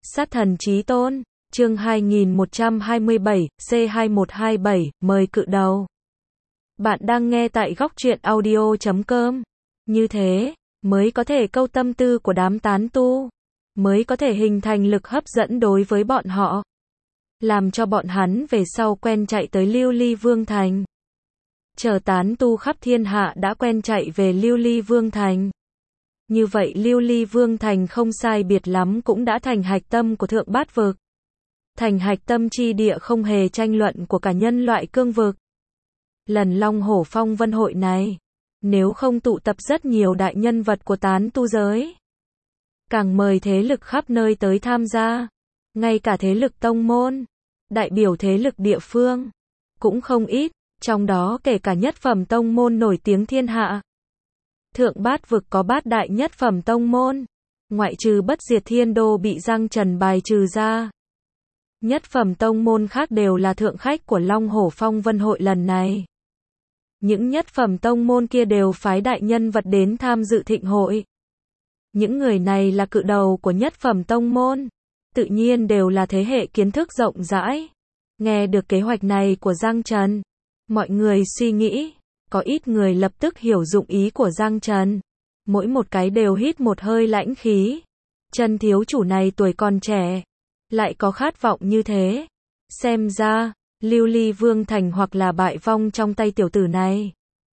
Sát thần chí tôn, chương 2127, C2127, mời cự đầu. Bạn đang nghe tại góc truyện audio.com. Như thế, mới có thể câu tâm tư của đám tán tu, mới có thể hình thành lực hấp dẫn đối với bọn họ, làm cho bọn hắn về sau quen chạy tới Lưu Ly Vương Thành. Chờ tán tu khắp thiên hạ đã quen chạy về Lưu Ly Vương Thành. Như vậy Lưu Ly Vương Thành không sai biệt lắm cũng đã thành hạch tâm của thượng bát vực. Thành hạch tâm chi địa không hề tranh luận của cả nhân loại cương vực. Lần Long Hổ Phong Vân hội này, nếu không tụ tập rất nhiều đại nhân vật của tán tu giới, càng mời thế lực khắp nơi tới tham gia, ngay cả thế lực tông môn, đại biểu thế lực địa phương, cũng không ít, trong đó kể cả nhất phẩm tông môn nổi tiếng thiên hạ. Thượng bát vực có bát đại nhất phẩm tông môn, ngoại trừ Bất Diệt Thiên Đô bị Giang Trần bài trừ ra. Nhất phẩm tông môn khác đều là thượng khách của Long Hổ Phong Vân hội lần này. Những nhất phẩm tông môn kia đều phái đại nhân vật đến tham dự thịnh hội. Những người này là cự đầu của nhất phẩm tông môn, tự nhiên đều là thế hệ kiến thức rộng rãi. Nghe được kế hoạch này của Giang Trần, mọi người suy nghĩ, có ít người lập tức hiểu dụng ý của Giang Trần. Mỗi một cái đều hít một hơi lãnh khí. Chân thiếu chủ này tuổi còn trẻ, lại có khát vọng như thế. Xem ra, Lưu Ly Vương Thành hoặc là bại vong trong tay tiểu tử này,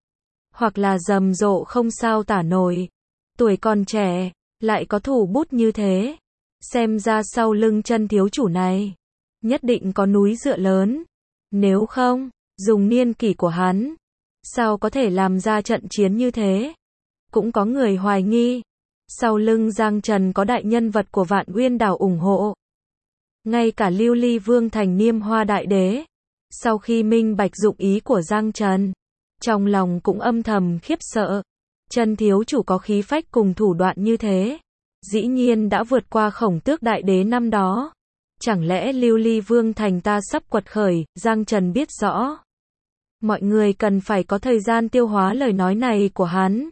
hoặc là rầm rộ không sao tả nổi. Tuổi còn trẻ, lại có thủ bút như thế. Xem ra sau lưng chân thiếu chủ này, nhất định có núi dựa lớn. Nếu không, dùng niên kỷ của hắn, sao có thể làm ra trận chiến như thế? Cũng có người hoài nghi, sau lưng Giang Trần có đại nhân vật của Vạn Uyên Đảo ủng hộ. Ngay cả Lưu Ly Vương Thành Niêm Hoa Đại Đế, sau khi minh bạch dụng ý của Giang Trần, trong lòng cũng âm thầm khiếp sợ. Chân thiếu chủ có khí phách cùng thủ đoạn như thế, dĩ nhiên đã vượt qua Khổng Tước Đại Đế năm đó. Chẳng lẽ Lưu Ly Vương Thành ta sắp quật khởi? Giang Trần biết rõ, mọi người cần phải có thời gian tiêu hóa lời nói này của hắn.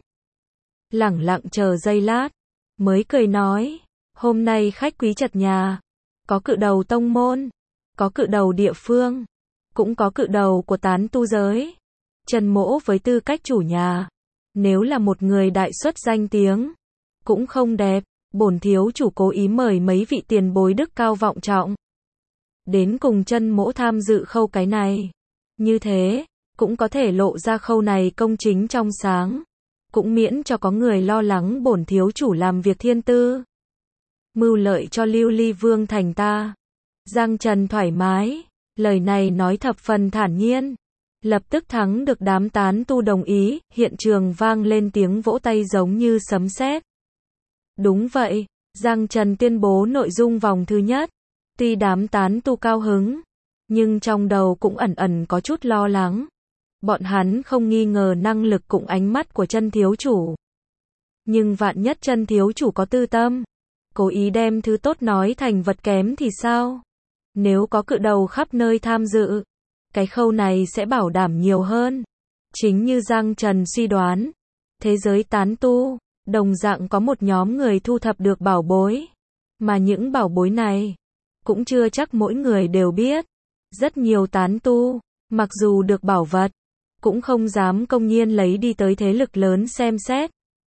Lẳng lặng chờ giây lát, mới cười nói, hôm nay khách quý chật nhà, có cự đầu tông môn, có cự đầu địa phương, cũng có cự đầu của tán tu giới. Trần Mỗ với tư cách chủ nhà, nếu là một người đại xuất danh tiếng, cũng không đẹp, bổn thiếu chủ cố ý mời mấy vị tiền bối đức cao vọng trọng đến cùng Trần Mỗ tham dự khâu cái này. Như thế, cũng có thể lộ ra khâu này công chính trong sáng, cũng miễn cho có người lo lắng bổn thiếu chủ làm việc thiên tư, mưu lợi cho Lưu Ly Vương Thành ta. Giang Trần thoải mái, lời này nói thập phần thản nhiên, lập tức thắng được đám tán tu đồng ý. Hiện trường vang lên tiếng vỗ tay giống như sấm sét. Đúng vậy, Giang Trần tuyên bố nội dung vòng thứ nhất. Tuy đám tán tu cao hứng, nhưng trong đầu cũng ẩn ẩn có chút lo lắng. Bọn hắn không nghi ngờ năng lực cùng ánh mắt của chân thiếu chủ, nhưng vạn nhất chân thiếu chủ có tư tâm, cố ý đem thứ tốt nói thành vật kém thì sao? Nếu có cự đầu khắp nơi tham dự, cái khâu này sẽ bảo đảm nhiều hơn. Chính như Giang Trần suy đoán, thế giới tán tu, đồng dạng có một nhóm người thu thập được bảo bối. Mà những bảo bối này, cũng chưa chắc mỗi người đều biết. Rất nhiều tán tu, mặc dù được bảo vật, cũng không dám công nhiên lấy đi tới thế lực lớn xem xét.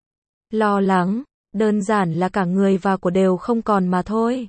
Lo lắng, đơn giản là cả người và của đều không còn mà thôi.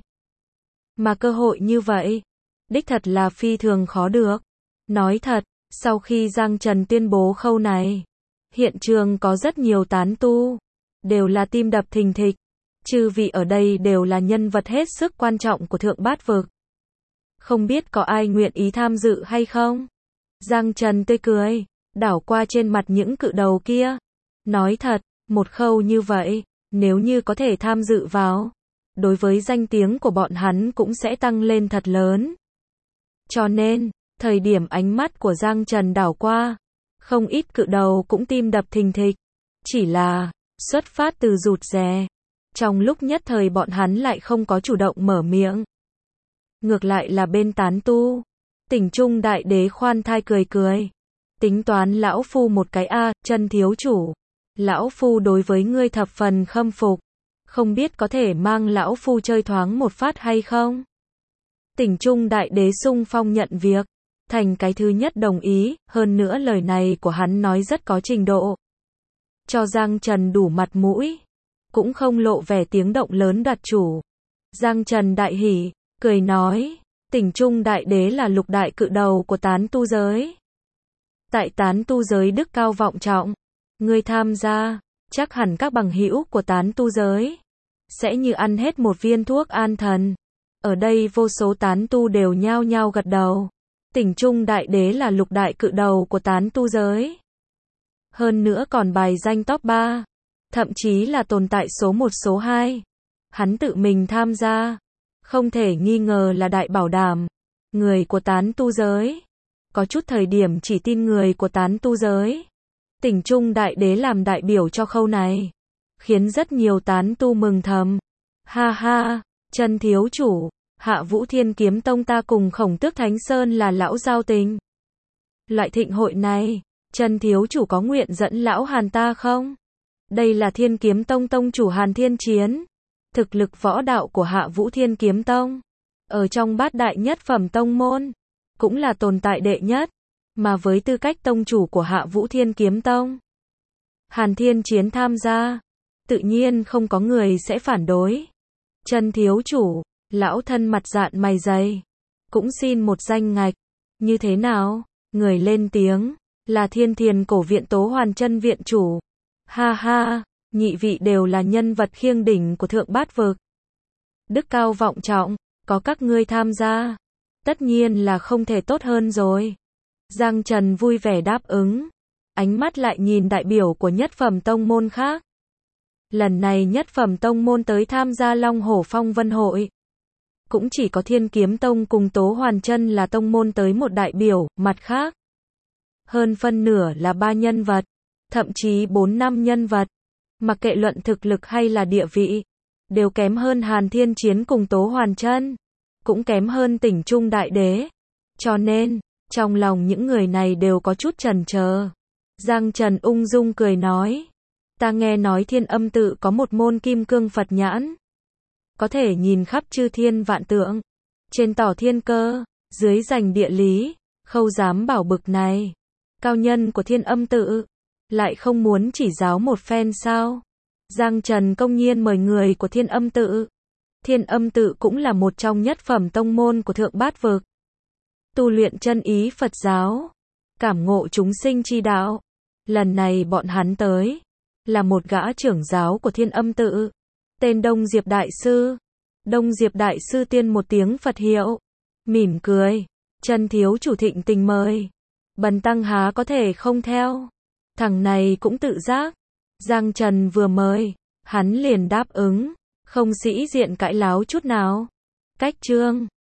Mà cơ hội như vậy, đích thật là phi thường khó được. Nói thật, sau khi Giang Trần tuyên bố khâu này, hiện trường có rất nhiều tán tu, đều là tim đập thình thịch. Chư vị ở đây đều là nhân vật hết sức quan trọng của thượng bát vực. Không biết có ai nguyện ý tham dự hay không? Giang Trần tươi cười, đảo qua trên mặt những cự đầu kia. Nói thật, một khâu như vậy, nếu như có thể tham dự vào, đối với danh tiếng của bọn hắn cũng sẽ tăng lên thật lớn. Cho nên, thời điểm ánh mắt của Giang Trần đảo qua, không ít cự đầu cũng tim đập thình thịch. Chỉ là, xuất phát từ rụt rè, trong lúc nhất thời bọn hắn lại không có chủ động mở miệng. Ngược lại là bên tán tu, Tỉnh Trung Đại Đế khoan thai cười cười. Tính toán lão phu một cái a, chân thiếu chủ. Lão phu đối với ngươi thập phần khâm phục. không biết có thể mang lão phu chơi thoáng một phát hay không? Tỉnh Trung đại đế xung phong nhận việc, thành cái thứ nhất đồng ý, hơn nữa lời này của hắn nói rất có trình độ. Cho Giang Trần đủ mặt mũi, cũng không lộ vẻ tiếng động lớn đoạt chủ. Giang Trần đại hỉ, cười nói, Tỉnh Trung đại đế là lục đại cự đầu của tán tu giới. Tại tán tu giới đức cao vọng trọng, ngươi tham gia, chắc hẳn các bằng hữu của tán tu giới sẽ như ăn hết một viên thuốc an thần. Ở đây vô số tán tu đều nhao nhao gật đầu. Tỉnh Trung đại đế là lục đại cự đầu của tán tu giới. Hơn nữa còn bài danh top 3, thậm chí là tồn tại số 1 số 2. Hắn tự mình tham gia, không thể nghi ngờ là đại bảo đảm. Người của tán tu giới, có chút thời điểm chỉ tin người của tán tu giới. Tỉnh Trung đại đế làm đại biểu cho khâu này, khiến rất nhiều tán tu mừng thầm. Ha ha, Trần thiếu chủ, Hạ Vũ Thiên Kiếm Tông ta cùng Khổng Tước Thánh Sơn là lão giao tình. Loại thịnh hội này, Trần thiếu chủ có nguyện dẫn lão Hàn ta không? Đây là Thiên Kiếm Tông tông chủ Hàn Thiên Chiến. Thực lực võ đạo của Hạ Vũ Thiên Kiếm Tông, ở trong bát đại nhất phẩm tông môn, cũng là tồn tại đệ nhất. Mà với tư cách tông chủ của Hạ Vũ Thiên Kiếm Tông, Hàn Thiên Chiến tham gia, tự nhiên không có người sẽ phản đối. Trần thiếu chủ, lão thân mặt dạn mày dày, cũng xin một danh ngạch. Như thế nào? Người lên tiếng, là Thiên Thiền Cổ Viện Tố Hoàn Chân viện chủ. Ha ha, nhị vị đều là nhân vật khiêng đỉnh của thượng bát vực. Đức cao vọng trọng, có các ngươi tham gia, tất nhiên là không thể tốt hơn rồi. Giang Trần vui vẻ đáp ứng, ánh mắt lại nhìn đại biểu của nhất phẩm tông môn khác. Lần này nhất phẩm tông môn tới tham gia Long Hổ Phong Vân Hội, cũng chỉ có Thiên Kiếm Tông cùng Tố Hoàn Chân là tông môn tới một đại biểu, mặt khác hơn phân nửa là 3 nhân vật, thậm chí 4-5 nhân vật, mặc kệ luận thực lực hay là địa vị, đều kém hơn Hàn Thiên Chiến cùng Tố Hoàn Chân, cũng kém hơn Tỉnh Trung đại đế. Cho nên, trong lòng những người này đều có chút chần chờ. Giang Trần ung dung cười nói, ta nghe nói Thiên Âm tự có một môn Kim Cương Phật nhãn, có thể nhìn khắp chư thiên vạn tượng, trên tỏ thiên cơ, dưới rành địa lý, khâu dám bảo bực này. Cao nhân của Thiên Âm tự, lại không muốn chỉ giáo một phen sao? Giang Trần công nhiên mời người của Thiên Âm tự. Thiên Âm tự cũng là một trong nhất phẩm tông môn của thượng bát vực. Tu luyện chân ý Phật giáo, cảm ngộ chúng sinh chi đạo. Lần này bọn hắn tới, là một gã trưởng giáo của Thiên Âm tự, tên Đông Diệp Đại Sư. Đông Diệp Đại Sư tiên một tiếng Phật hiệu, mỉm cười, Trần thiếu chủ thịnh tình mời, bần tăng há có thể không theo. Thằng này cũng tự giác. Giang Trần vừa mời, hắn liền đáp ứng, không sĩ diện cãi láo chút nào. Cách chương